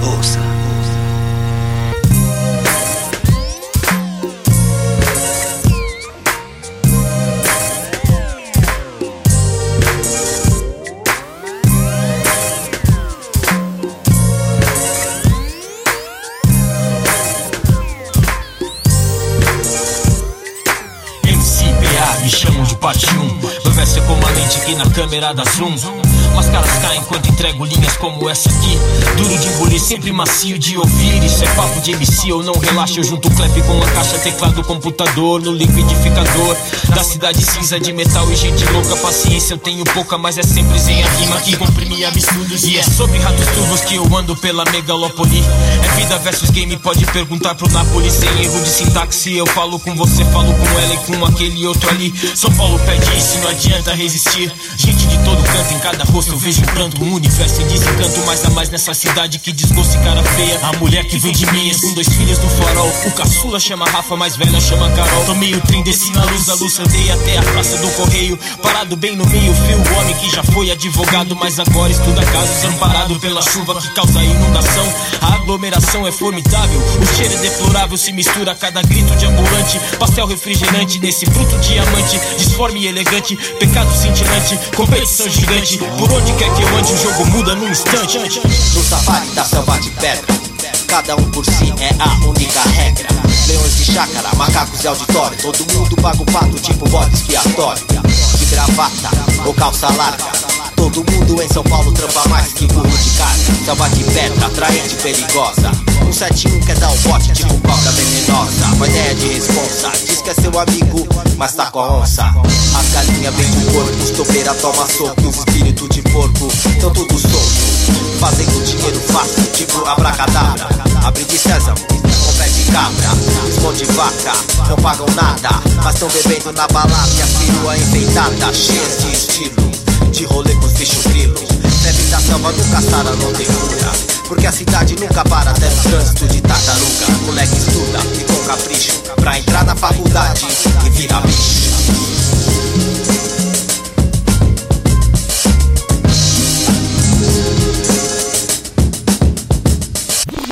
ouça. Me chamam de parte 1. Meu verso é como a lente aqui na câmera da Zoom. Máscaras caem enquanto entrego linhas como essa aqui. Duro de engolir, sempre macio de ouvir. Isso é papo de MC, eu não relaxo. Eu junto o clap com a caixa, teclado, computador no liquidificador da cidade cinza de metal e gente louca. Paciência eu tenho pouca, mas é sempre sem a rima que comprime absurdos. E é sobre ratos turvos que eu ando pela megalópole. É vida versus game, pode perguntar pro Napoli. Sem erro de sintaxe, eu falo com você, falo com ela e com aquele outro ali. São Paulo pede isso, não adianta resistir. Gente de todo canto, em cada rosto eu vejo um pranto. Um universo em desencanto, mais a mais nessa cidade que desgosto e cara feia. A mulher que vem de meias, com 2 filhos no farol. O caçula chama Rafa, mais velha chama Carol. Tomei o trem, desci na luz da luz, andei até a praça do Correio. Parado bem no meio fio, o homem que já foi advogado, mas agora estuda casos. Amparado pela chuva que causa inundação. A aglomeração é formidável, o cheiro é deplorável. Se mistura a cada grito de ambulante. Pastel refrigerante nesse bruto diamante. Disforme e elegante, pecado cintilante. Competição gigante, por onde quer que eu ande o jogo muda num instante. No safari da selva de pedra, cada um por si é a única regra. Leões de chácara, macacos de auditório. Todo mundo paga o pato tipo bode expiatório. De gravata ou calça larga, todo mundo em São Paulo trampa mais que burro de carga. Selva de pedra, atraente, perigosa. 171 quer dar o bote tipo cobra venenosa. Uma ideia de responsa, diz que é seu amigo, mas tá com a onça. As galinhas vêm do corpo, os topeira toma soco. Os espíritos de porco tão tudo solto, fazendo dinheiro fácil, tipo abracadabra. Abre de sésamo, com pé de cabra, esconde vaca, não pagam nada, mas tão bebendo na balada e as perua enfeitada, cheias de estilo, de rolê com os bichos grilo. Bebe da selva nunca sara, não tem cura, porque a cidade nunca para até no trânsito de tartaruga. Moleque estuda e com capricho pra entrar na faculdade e virar bicho.